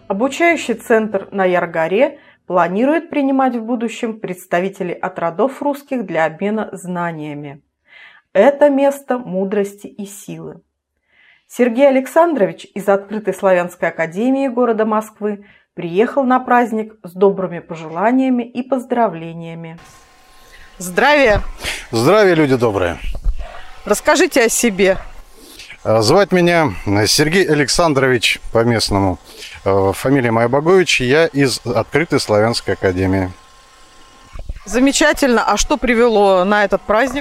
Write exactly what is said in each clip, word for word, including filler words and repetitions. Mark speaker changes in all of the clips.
Speaker 1: Обучающий центр на Яр-горе планирует принимать в будущем представителей от родов русских для обмена знаниями. Это место мудрости и силы. Сергей Александрович из Открытой славянской академии города Москвы приехал на праздник с добрыми пожеланиями и поздравлениями. Здравия!
Speaker 2: Здравия, люди добрые!
Speaker 1: Расскажите о себе.
Speaker 2: Звать меня Сергей Александрович по-местному. Фамилия моя Богович, я из Открытой славянской академии.
Speaker 1: Замечательно. А что привело на этот праздник?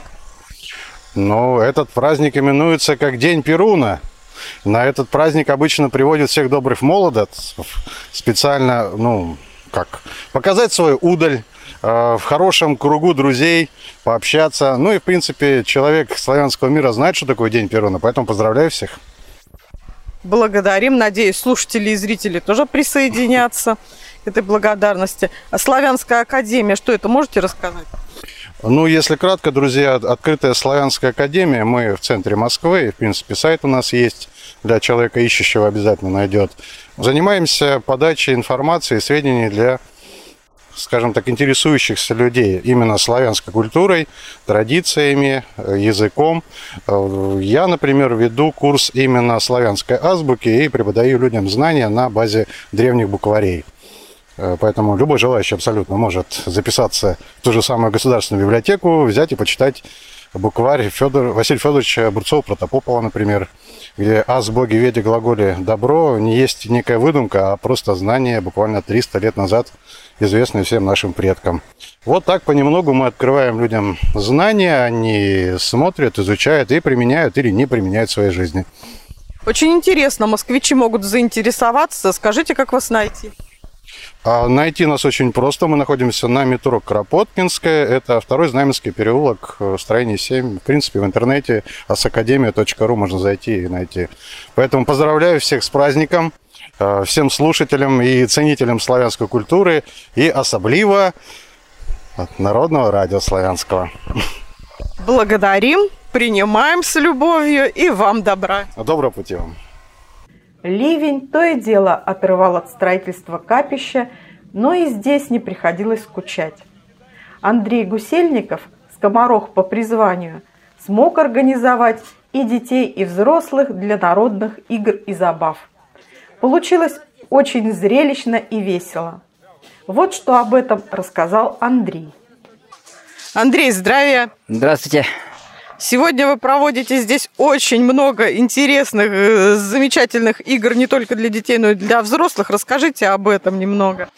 Speaker 2: Ну, этот праздник именуется как День Перуна. На этот праздник обычно приводят всех добрых молодцев, специально, ну, как, показать свою удаль, в хорошем кругу друзей, пообщаться. Ну и, в принципе, человек славянского мира знает, что такое День Перуна, поэтому поздравляю всех.
Speaker 1: Благодарим. Надеюсь, слушатели и зрители тоже присоединятся к этой благодарности. А Славянская академия, что это, можете рассказать?
Speaker 2: Ну, если кратко, друзья, Открытая славянская академия, мы в центре Москвы, в принципе, сайт у нас есть, для человека ищущего обязательно найдет. Занимаемся подачей информации и сведений для, скажем так, интересующихся людей именно славянской культурой, традициями, языком. Я, например, веду курс именно славянской азбуки и преподаю людям знания на базе древних букварей. Поэтому любой желающий абсолютно может записаться в ту же самую государственную библиотеку, взять и почитать букварь Федор, Василия Федоровича Бурцова-Протопопова, например, где аз, боги, веди, глаголе, добро не есть некая выдумка, а просто знание буквально триста лет назад, известное всем нашим предкам. Вот так понемногу мы открываем людям знания, они смотрят, изучают и применяют или не применяют в своей жизни.
Speaker 1: Очень интересно, москвичи могут заинтересоваться. Скажите, как вас найти?
Speaker 2: А найти нас очень просто. Мы находимся на метро Кропоткинская. Это второй Знаменский переулок, строение семь. В принципе, в интернете асакадемия точка ру можно зайти и найти. Поэтому поздравляю всех с праздником, всем слушателям и ценителям славянской культуры и особливо от Народного радио Славянского.
Speaker 1: Благодарим, принимаем с любовью и вам добра.
Speaker 2: Доброго пути вам.
Speaker 1: Ливень то и дело отрывал от строительства капища, но и здесь не приходилось скучать. Андрей Гусельников, скоморох по призванию, смог организовать и детей, и взрослых для народных игр и забав. Получилось очень зрелищно и весело. Вот что об этом рассказал Андрей. Андрей, здравия!
Speaker 3: Здравствуйте!
Speaker 1: Сегодня вы проводите здесь очень много интересных, замечательных игр не только для детей, но и для взрослых. Расскажите об этом немного.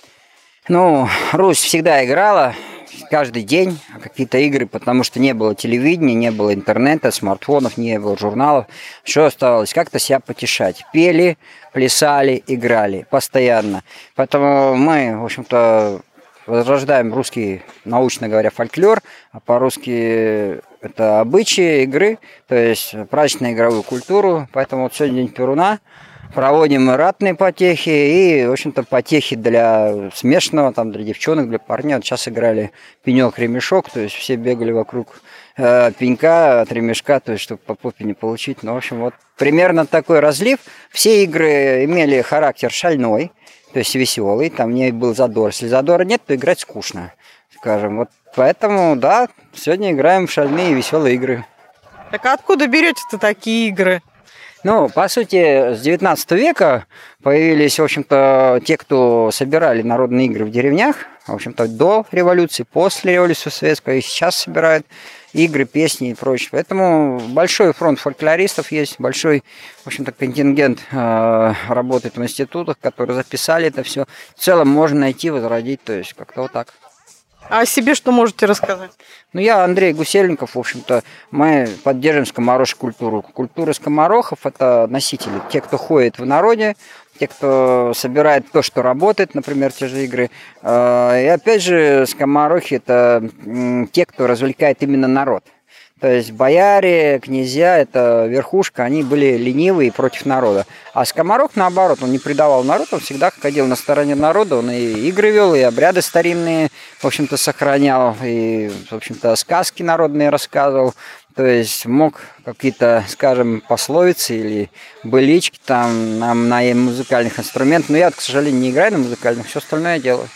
Speaker 3: Ну, Русь всегда играла каждый день какие-то игры, потому что не было телевидения, не было интернета, смартфонов, не было журналов. Что оставалось? Как-то себя потешать. Пели, плясали, играли постоянно. Поэтому мы, в общем-то, возрождаем русский, научно говоря, фольклор, а по-русски это обычаи, игры, то есть праздничную игровую культуру. Поэтому вот сегодня День Перуна. Проводим мы ратные потехи и, в общем-то, потехи для смешанного, там, для девчонок, для парней. Вот сейчас играли пенек-ремешок, то есть все бегали вокруг э, пенька от ремешка, то есть чтобы по попе не получить. Ну, в общем, вот примерно такой разлив. Все игры имели характер шальной, то есть веселый, там не был задор. Если задора нет, то играть скучно, скажем. Вот поэтому, да, сегодня играем в шальные и веселые игры.
Speaker 1: Так а откуда берете-то такие игры?
Speaker 3: Ну, по сути, с девятнадцатого века появились, в общем-то, те, кто собирали народные игры в деревнях, в общем-то, до революции, после революции советской, и сейчас собирают игры, песни и прочее. Поэтому большой фронт фольклористов есть, большой, в общем-то, контингент э, работает в институтах, которые записали это все. В целом можно найти, возродить, то есть как-то вот так.
Speaker 1: А о себе что можете рассказать?
Speaker 3: Ну, я Андрей Гусельников, в общем-то, мы поддерживаем скоморожью культуру. Культура скоморохов – это носители, те, кто ходит в народе, те, кто собирает то, что работает, например, те же игры. И опять же, скоморохи – это те, кто развлекает именно народ. То есть бояре, князья, это верхушка, они были ленивые против народа. А скоморох, наоборот, он не предавал народ, он всегда ходил на стороне народа, он и игры вел, и обряды старинные, в общем-то, сохранял, и, в общем-то, сказки народные рассказывал. То есть мог какие-то, скажем, пословицы или былички там на, на музыкальных инструментах. Но я, к сожалению, не играю на музыкальных, все остальное я делаю.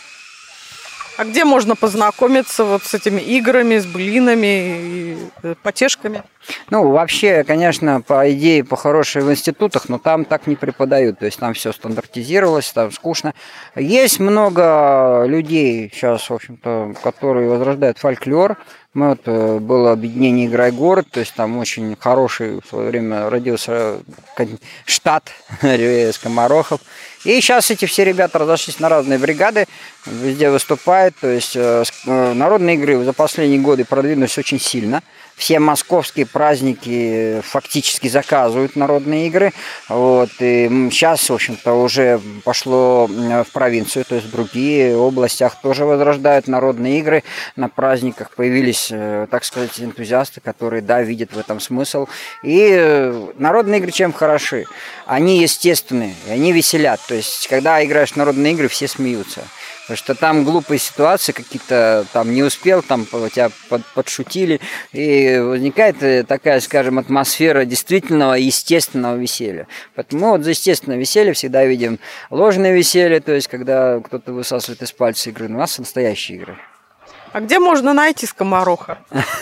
Speaker 1: А где можно познакомиться вот с этими играми, с блинами и потешками?
Speaker 3: Ну, вообще, конечно, по идее, по-хорошей в институтах, но там так не преподают. То есть там все стандартизировалось, там скучно. Есть много людей сейчас, в общем-то, которые возрождают фольклор. Мы вот, было объединение «Играй город», то есть там очень хороший в свое время родился штат скоморохов. И сейчас эти все ребята разошлись на разные бригады, везде выступают. То есть народные игры за последние годы продвинулись очень сильно. Все московские праздники фактически заказывают народные игры. Вот. И сейчас, в общем-то, уже пошло в провинцию, то есть в другие областях тоже возрождают народные игры. На праздниках появились, так сказать, энтузиасты, которые, да, видят в этом смысл. И народные игры чем хороши? Они естественные, и они веселят. То есть, когда играешь в народные игры, все смеются. Потому что там глупые ситуации какие-то, там не успел, там тебя под, подшутили, и возникает такая, скажем, атмосфера действительного естественного веселья. Поэтому мы вот за естественное веселье всегда видим ложное веселье, то есть когда кто-то высасывает из пальца игры, но у нас настоящие игры.
Speaker 1: А где можно найти скомороха?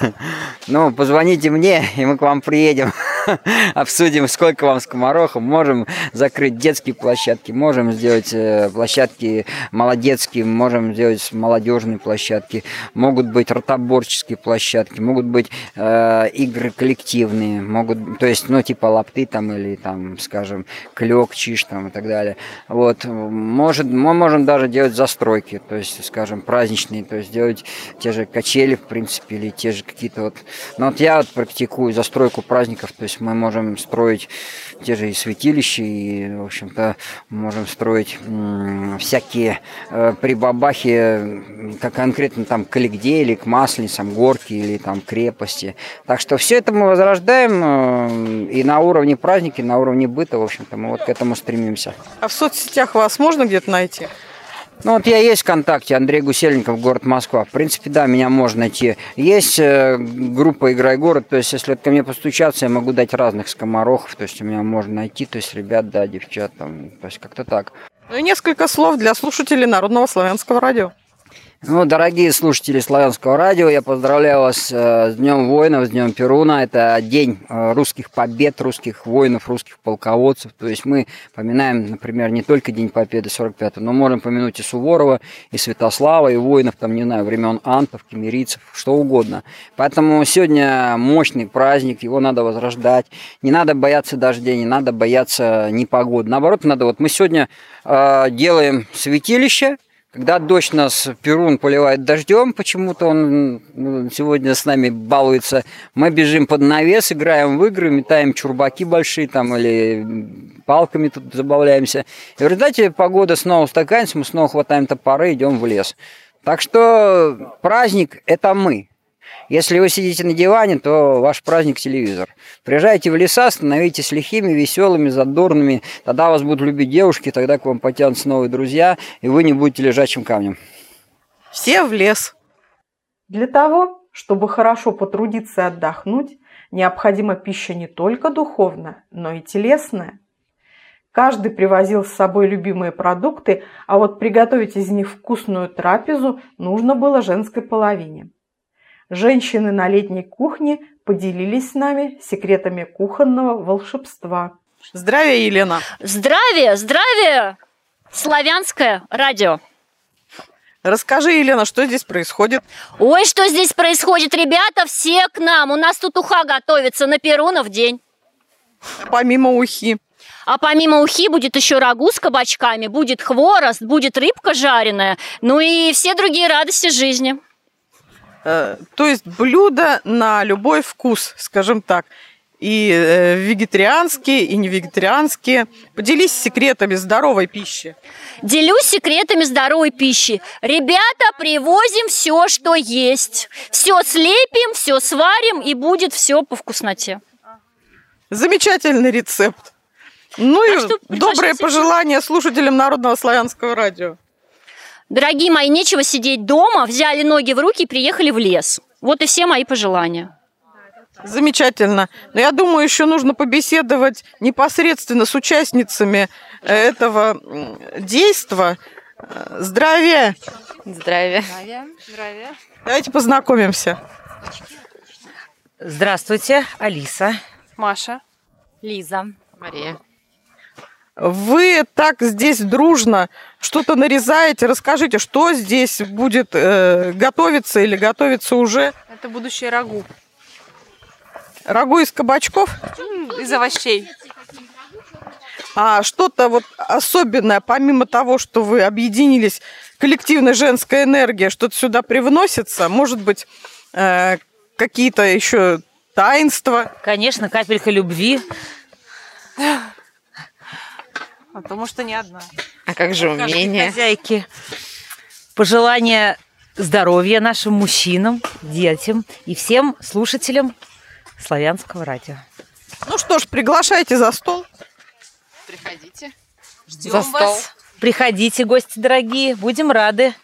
Speaker 3: Ну, позвоните мне, и мы к вам приедем. Обсудим, сколько вам скоморохов. Можем закрыть детские площадки, можем сделать площадки молодецкие, можем сделать молодежные площадки. Могут быть ротоборческие площадки, могут быть э, игры коллективные, могут, то есть, ну, типа лапты там или там, скажем, клёк, чиш там и так далее. Вот. Может, мы можем даже делать застройки, то есть, скажем, праздничные, то есть делать те же качели, в принципе, или те же какие-то вот... Ну, вот я вот практикую застройку праздников, то есть мы можем строить те же и святилища, и, в общем-то, можем строить м- всякие э, прибабахи, как конкретно там к Олегде, или к Масленицам, горки, или там крепости. Так что все это мы возрождаем э, и на уровне праздники, и на уровне быта, в общем-то, мы вот к этому стремимся.
Speaker 1: А в соцсетях вас можно где-то найти?
Speaker 3: Ну, вот я есть ВКонтакте, Андрей Гусельников, город Москва. В принципе, да, меня можно найти. Есть э, группа «Играй город», то есть, если вот ко мне постучаться, я могу дать разных скоморохов, то есть, у меня можно найти, то есть, ребят, да, девчат, там, то есть, как-то так.
Speaker 1: Ну и несколько слов для слушателей Народного славянского радио.
Speaker 3: Ну, дорогие слушатели Славянского радио, я поздравляю вас э, с Днем воинов, с Днем Перуна. Это день э, русских побед, русских воинов, русских полководцев. То есть мы поминаем, например, не только День Победы сорок пятого, но можем помянуть и Суворова, и Святослава, и воинов, там, не знаю, времен антов, кемерийцев, что угодно. Поэтому сегодня мощный праздник, его надо возрождать. Не надо бояться дождей, не надо бояться непогоды. Наоборот, надо, вот мы сегодня э, делаем святилище. Когда дождь нас, Перун, поливает дождем, почему-то он сегодня с нами балуется, мы бежим под навес, играем в игры, метаем чурбаки большие там или палками тут забавляемся. И в результате погода снова устаканится, мы снова хватаем топоры, идем в лес. Так что праздник – это мы. Если вы сидите на диване, то ваш праздник – телевизор. Приезжайте в леса, становитесь лихими, веселыми, задорными. Тогда вас будут любить девушки, тогда к вам потянутся новые друзья, и вы не будете лежачим камнем.
Speaker 1: Все в лес.
Speaker 4: Для того, чтобы хорошо потрудиться и отдохнуть, необходима пища не только духовная, но и телесная. Каждый привозил с собой любимые продукты, а вот приготовить из них вкусную трапезу нужно было женской половине. Женщины на летней кухне поделились с нами секретами кухонного волшебства.
Speaker 1: Здравия, Елена!
Speaker 5: Здравия, здравия! Славянское радио.
Speaker 1: Расскажи, Елена, что здесь происходит?
Speaker 5: Ой, что здесь происходит, ребята, все к нам. У нас тут уха готовится на Перунов день.
Speaker 1: Помимо ухи.
Speaker 5: А помимо ухи будет еще рагу с кабачками, будет хворост, будет рыбка жареная, ну и все другие радости жизни.
Speaker 1: То есть блюда на любой вкус, скажем так, и вегетарианские, и не вегетарианские. Поделись секретами здоровой пищи.
Speaker 5: Делюсь секретами здоровой пищи. Ребята, привозим все, что есть. Все слепим, все сварим, и будет все по вкусноте.
Speaker 1: Замечательный рецепт. Ну
Speaker 5: а
Speaker 1: и добрые пожелания слушателям Народного славянского радио.
Speaker 5: Дорогие мои, нечего сидеть дома, взяли ноги в руки и приехали в лес. Вот и все мои пожелания.
Speaker 1: Замечательно. Но я думаю, еще нужно побеседовать непосредственно с участницами этого действа. Здравия!
Speaker 6: Здравия.
Speaker 7: Здравия.
Speaker 1: Давайте познакомимся.
Speaker 8: Здравствуйте, Алиса.
Speaker 7: Маша.
Speaker 5: Лиза.
Speaker 6: Мария.
Speaker 1: Вы так здесь дружно что-то нарезаете. Расскажите, что здесь будет э, готовиться или готовится уже?
Speaker 7: Это будущее рагу.
Speaker 1: Рагу из кабачков?
Speaker 7: Из овощей.
Speaker 1: А что-то вот особенное, помимо того, что вы объединились, коллективная женская энергия, что-то сюда привносится? Может быть, э, какие-то еще таинства?
Speaker 8: Конечно, капелька любви.
Speaker 7: Потому что не одна.
Speaker 6: А как же
Speaker 8: Каждой
Speaker 6: умение?
Speaker 8: хозяйки. Пожелания здоровья нашим мужчинам, детям и всем слушателям Славянского радио.
Speaker 1: Ну что ж, приглашайте за стол.
Speaker 6: Приходите.
Speaker 8: Ждем
Speaker 6: За стол.
Speaker 8: вас. Приходите, гости дорогие, будем рады.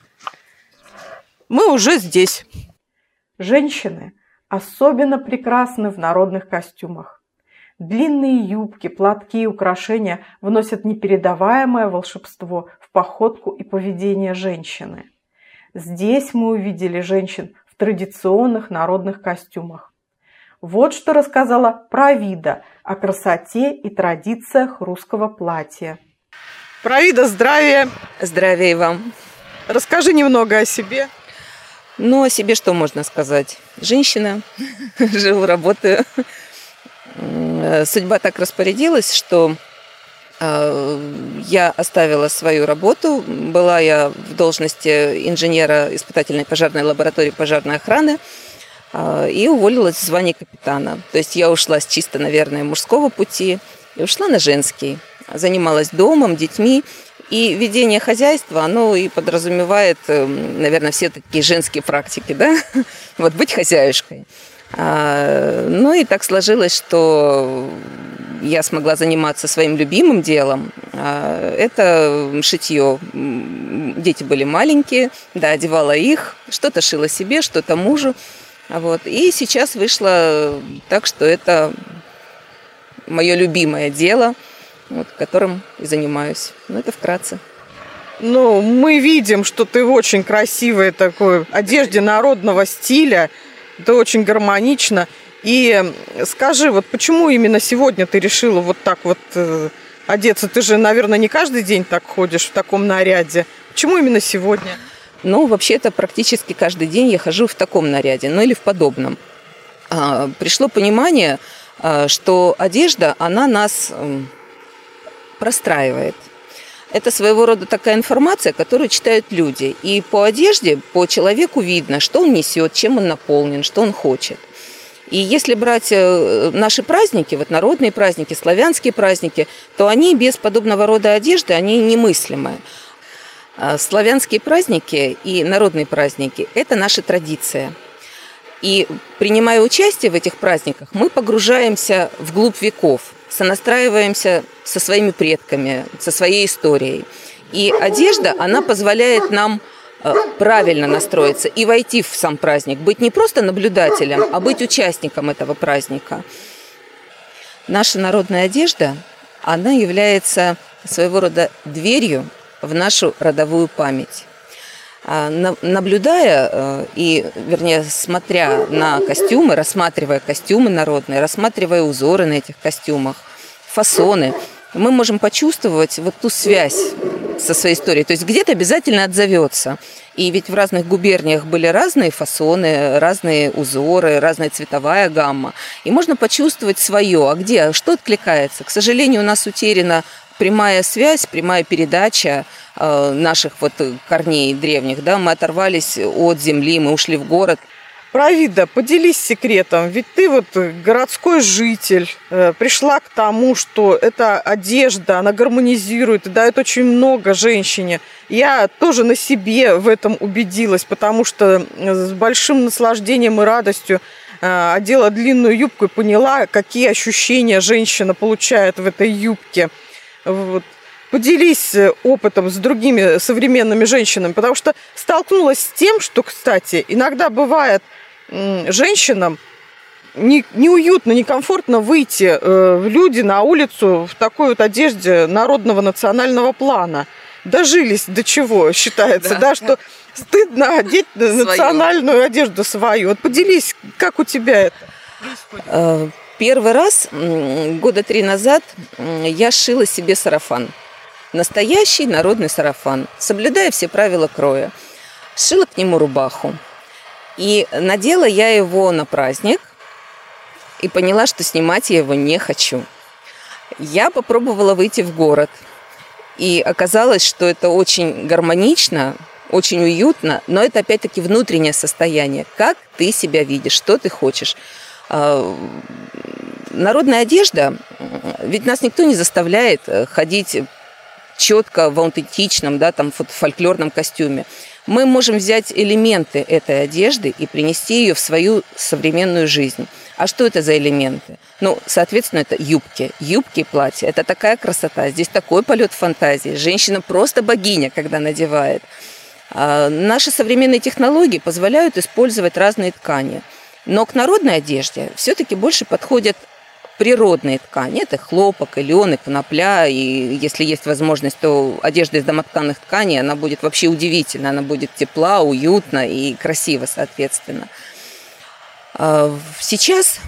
Speaker 1: Мы уже здесь.
Speaker 4: Женщины особенно прекрасны в народных костюмах. Длинные юбки, платки и украшения вносят непередаваемое волшебство в походку и поведение женщины. Здесь мы увидели женщин в традиционных народных костюмах. Вот что рассказала Провида о красоте и традициях русского платья.
Speaker 1: Провида, здравия!
Speaker 9: Здравия вам.
Speaker 1: Расскажи немного о себе.
Speaker 9: Ну, о себе что можно сказать? Женщина, живу, работаю. Судьба так распорядилась, что я оставила свою работу. Была я в должности инженера испытательной пожарной лаборатории пожарной охраны и уволилась в звании капитана. То есть я ушла с чисто, наверное, мужского пути и ушла на женский. Занималась домом, детьми. И ведение хозяйства, оно и подразумевает, наверное, все такие женские практики, да? Вот быть хозяюшкой. Ну и так сложилось, что я смогла заниматься своим любимым делом. Это шитье. Дети были маленькие, да, одевала их, что-то шила себе, что-то мужу. Вот. И сейчас вышло так, что это мое любимое дело, вот, которым и занимаюсь. Ну, это вкратце.
Speaker 1: Ну, мы видим, что ты в очень красивой такой одежде народного стиля. Это очень гармонично. И скажи, вот почему именно сегодня ты решила вот так вот э, одеться? Ты же, наверное, не каждый день так ходишь в таком наряде. Почему именно сегодня?
Speaker 9: Ну, вообще-то практически каждый день я хожу в таком наряде, ну или в подобном. А, пришло понимание, а, что одежда, она нас а, простраивает. Это своего рода такая информация, которую читают люди. И по одежде, по человеку видно, что он несет, чем он наполнен, что он хочет. И если брать наши праздники, вот народные праздники, славянские праздники, то они без подобного рода одежды, они немыслимы. Славянские праздники и народные праздники – это наша традиция. И принимая участие в этих праздниках, мы погружаемся вглубь веков, сонастраиваемся со своими предками, со своей историей. И одежда, она позволяет нам правильно настроиться и войти в сам праздник, быть не просто наблюдателем, а быть участником этого праздника. Наша народная одежда, она является своего рода дверью в нашу родовую память. Наблюдая и, вернее, смотря на костюмы, рассматривая костюмы народные, рассматривая узоры на этих костюмах, фасоны, мы можем почувствовать вот ту связь со своей историей. То есть где-то обязательно отзовется. И ведь в разных губерниях были разные фасоны, разные узоры, разная цветовая гамма. И можно почувствовать свое. А где? Что откликается? К сожалению, у нас утеряна прямая связь, прямая передача э, наших вот корней древних. Да? Мы оторвались от земли, мы ушли в город.
Speaker 1: Провида, поделись секретом, ведь ты вот городской житель, э, пришла к тому, что эта одежда, она гармонизирует и дает очень много женщине. Я тоже на себе в этом убедилась, потому что с большим наслаждением и радостью э, одела длинную юбку и поняла, какие ощущения женщина получает в этой юбке. Вот. Поделись опытом с другими современными женщинами, потому что столкнулась с тем, что, кстати, иногда бывает женщинам
Speaker 4: не, неуютно, некомфортно выйти э, в люди на улицу в такой вот одежде народного национального плана. Дожились до чего, считается, да, да что стыдно одеть свою национальную одежду свою. Вот поделись, как у тебя это?
Speaker 9: Первый раз, года три назад, я шила себе сарафан. Настоящий народный сарафан, соблюдая все правила кроя. Сшила к нему рубаху. И надела я его на праздник и поняла, что снимать я его не хочу. Я попробовала выйти в город. И оказалось, что это очень гармонично, очень уютно, но это опять-таки внутреннее состояние. Как ты себя видишь, что ты хочешь. Народная одежда, ведь нас никто не заставляет ходить четко в аутентичном, да, там, фольклорном костюме. Мы можем взять элементы этой одежды и принести ее в свою современную жизнь. А что это за элементы? Ну, соответственно, это юбки. Юбки и платья. Это такая красота. Здесь такой полет фантазии. Женщина просто богиня, когда надевает. А наши современные технологии позволяют использовать разные ткани. Но к народной одежде все-таки больше подходят природные ткани. Это хлопок, лен, конопля. И если есть возможность, то одежда из домотканных тканей, она будет вообще удивительна. Она будет тепла, уютна и красива, соответственно. Сейчас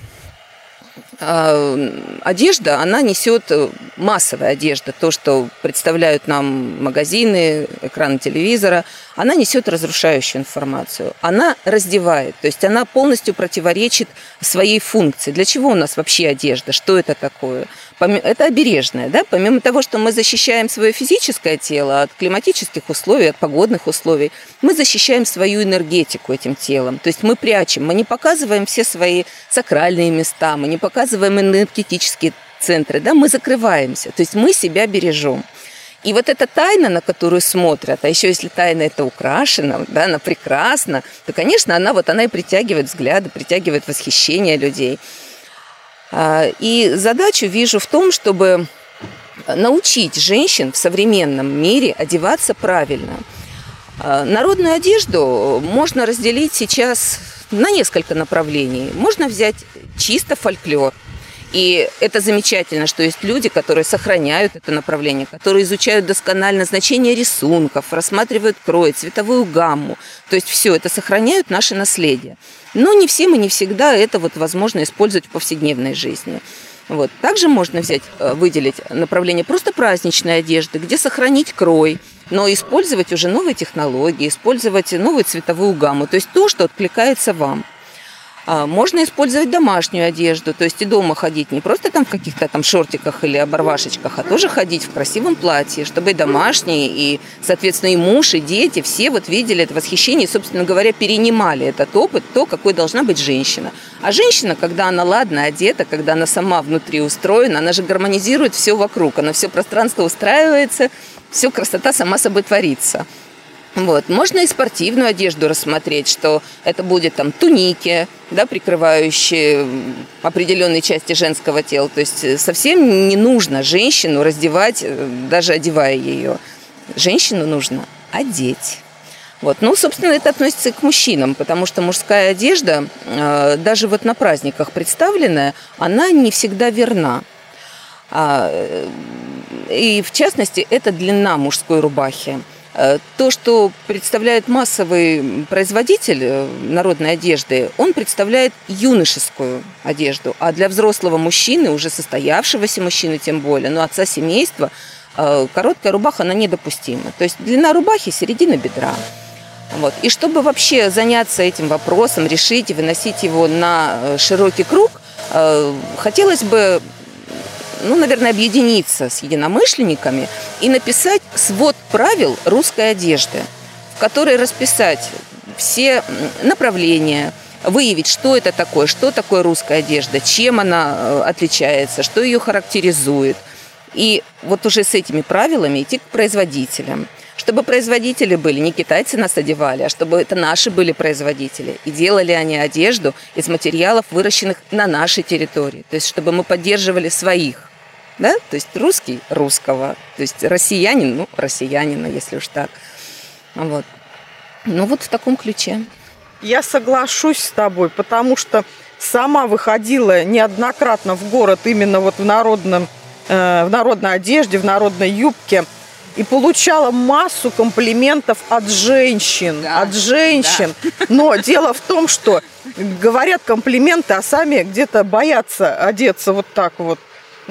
Speaker 9: одежда, она несет, массовая одежда, то, что представляют нам магазины, экраны телевизора, она несет разрушающую информацию. Она раздевает, то есть она полностью противоречит своей функции. Для чего у нас вообще одежда? Что это такое? Это обережное, да? Помимо того, что мы защищаем свое физическое тело от климатических условий, от погодных условий, мы защищаем свою энергетику этим телом. То есть мы прячем, мы не показываем все свои сакральные места, мы не показываем энергетические центры, да? Мы закрываемся, то есть мы себя бережем. И вот эта тайна, на которую смотрят, а еще если тайна это украшена, да, она прекрасна, то, конечно, она, вот, она и притягивает взгляды, притягивает восхищение людей. И задачу вижу в том, чтобы научить женщин в современном мире одеваться правильно. Народную одежду можно разделить сейчас на несколько направлений. Можно взять чисто фольклор. И это замечательно, что есть люди, которые сохраняют это направление, которые изучают досконально значение рисунков, рассматривают крой, цветовую гамму. То есть все это сохраняют наше наследие. Но не всем и не всегда это вот возможно использовать в повседневной жизни. Вот. Также можно взять, выделить направление просто праздничной одежды, где сохранить крой, но использовать уже новые технологии, использовать новую цветовую гамму, то есть то, что откликается вам. Можно использовать домашнюю одежду, то есть и дома ходить не просто там в каких-то там шортиках или оборвашечках, а тоже ходить в красивом платье, чтобы и домашние, и, соответственно, и муж, и дети, все вот видели это восхищение и, собственно говоря, перенимали этот опыт, то, какой должна быть женщина. А женщина, когда она ладно одета, когда она сама внутри устроена, она же гармонизирует все вокруг, она все пространство устраивается, все красота сама собой творится. Вот. Можно и спортивную одежду рассмотреть, что это будет там туники, да, прикрывающие определенные части женского тела. То есть совсем не нужно женщину раздевать, даже одевая ее. Женщину нужно одеть. Вот. Ну, собственно, это относится и к мужчинам, потому что мужская одежда, даже вот на праздниках представленная, она не всегда верна. И в частности, это длина мужской рубахи. То, что представляет массовый производитель народной одежды, он представляет юношескую одежду. А для взрослого мужчины, уже состоявшегося мужчины тем более, но отца семейства, короткая рубаха, она недопустима. То есть длина рубахи середина бедра. Вот. И чтобы вообще заняться этим вопросом, решить и выносить его на широкий круг, хотелось бы, ну, наверное, объединиться с единомышленниками и написать свод правил русской одежды, в которой расписать все направления, выявить, что это такое, что такое русская одежда, чем она отличается, что ее характеризует. И вот уже с этими правилами идти к производителям. Чтобы производители были, не китайцы нас одевали, а чтобы это наши были производители. И делали они одежду из материалов, выращенных на нашей территории. То есть, чтобы мы поддерживали своих. Да? То есть, русский – русского. То есть, россиянин – ну, россиянина, если уж так. Вот. Ну, вот в таком ключе.
Speaker 4: Я соглашусь с тобой, потому что
Speaker 1: сама выходила неоднократно в город именно вот в, народном, э, в народной одежде, в народной юбке и получала массу комплиментов от женщин,
Speaker 9: Да,
Speaker 1: от женщин. Да. Но дело в том, что говорят комплименты, а сами где-то боятся одеться вот так вот.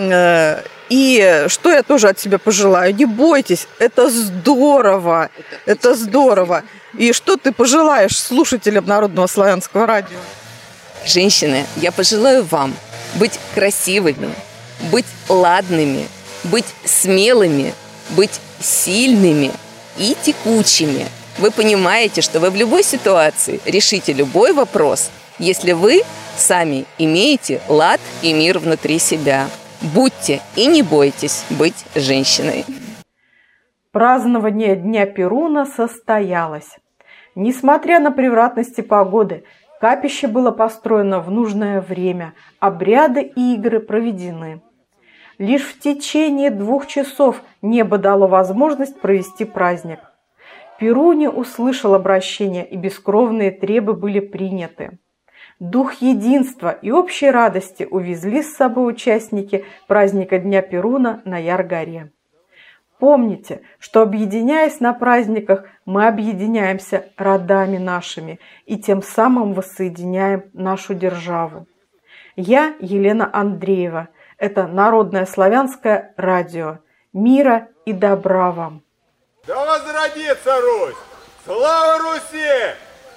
Speaker 1: И что я тоже от себя пожелаю? Не бойтесь, это здорово, это, это здорово. И что ты пожелаешь слушателям Народного славянского радио?
Speaker 9: Женщины, я пожелаю вам быть красивыми, быть ладными, быть смелыми, быть сильными и текучими. Вы понимаете, что вы в любой ситуации решите любой вопрос, если вы сами имеете лад и мир внутри себя. Будьте и не бойтесь быть женщиной.
Speaker 1: Празднование Дня Перуна состоялось. Несмотря на превратности погоды, капище было построено в нужное время, обряды и игры проведены. Лишь в течение двух часов небо дало возможность провести праздник. Перуни услышал обращение, и бескровные требы были приняты. Дух единства и общей радости увезли с собой участники праздника Дня Перуна на Яр-горе. Помните, что, объединяясь на праздниках, мы объединяемся родами нашими и тем самым воссоединяем нашу державу. Я Елена Андреева. Это Народное славянское радио. Мира и добра вам!
Speaker 10: Да возродится Русь! Слава Руси!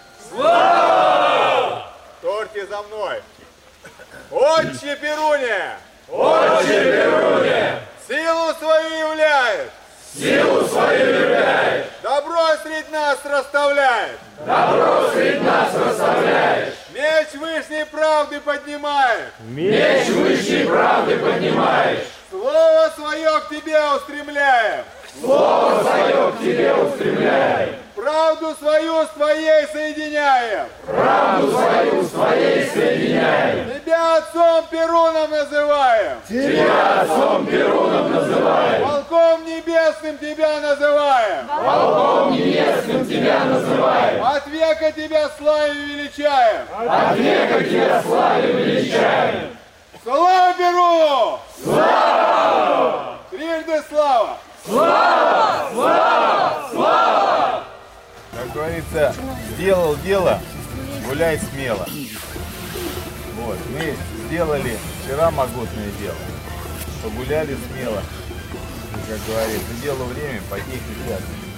Speaker 10: Слава! Торьте за мной! Отче Перуне! Отче Перуне! Силу свою являет! Силу свою являет! Добро средь нас расставляет! Добро средь нас расставляет! Меч вышней правды поднимает! Меч вышней правды поднимает! Слово свое к тебе устремляем! Слово свое к тебе устремляем! Правду свою с твоей соединяем! Правду свою с твоей соединяем! Тебя отцом Перуном называем! Тебя отцом Перуном называем! Волком небесным тебя называем! Волком небесным тебя называем! От века тебя славим и величаем! От века тебя славим и величаем! Слава Перуну! Слава! Трижды слава! Слава! Слава! Слава!
Speaker 11: Как говорится, сделал дело, гуляй смело. Вот, мы сделали вчера могутное дело, погуляли смело. И, как говорится, делу время, потехи час.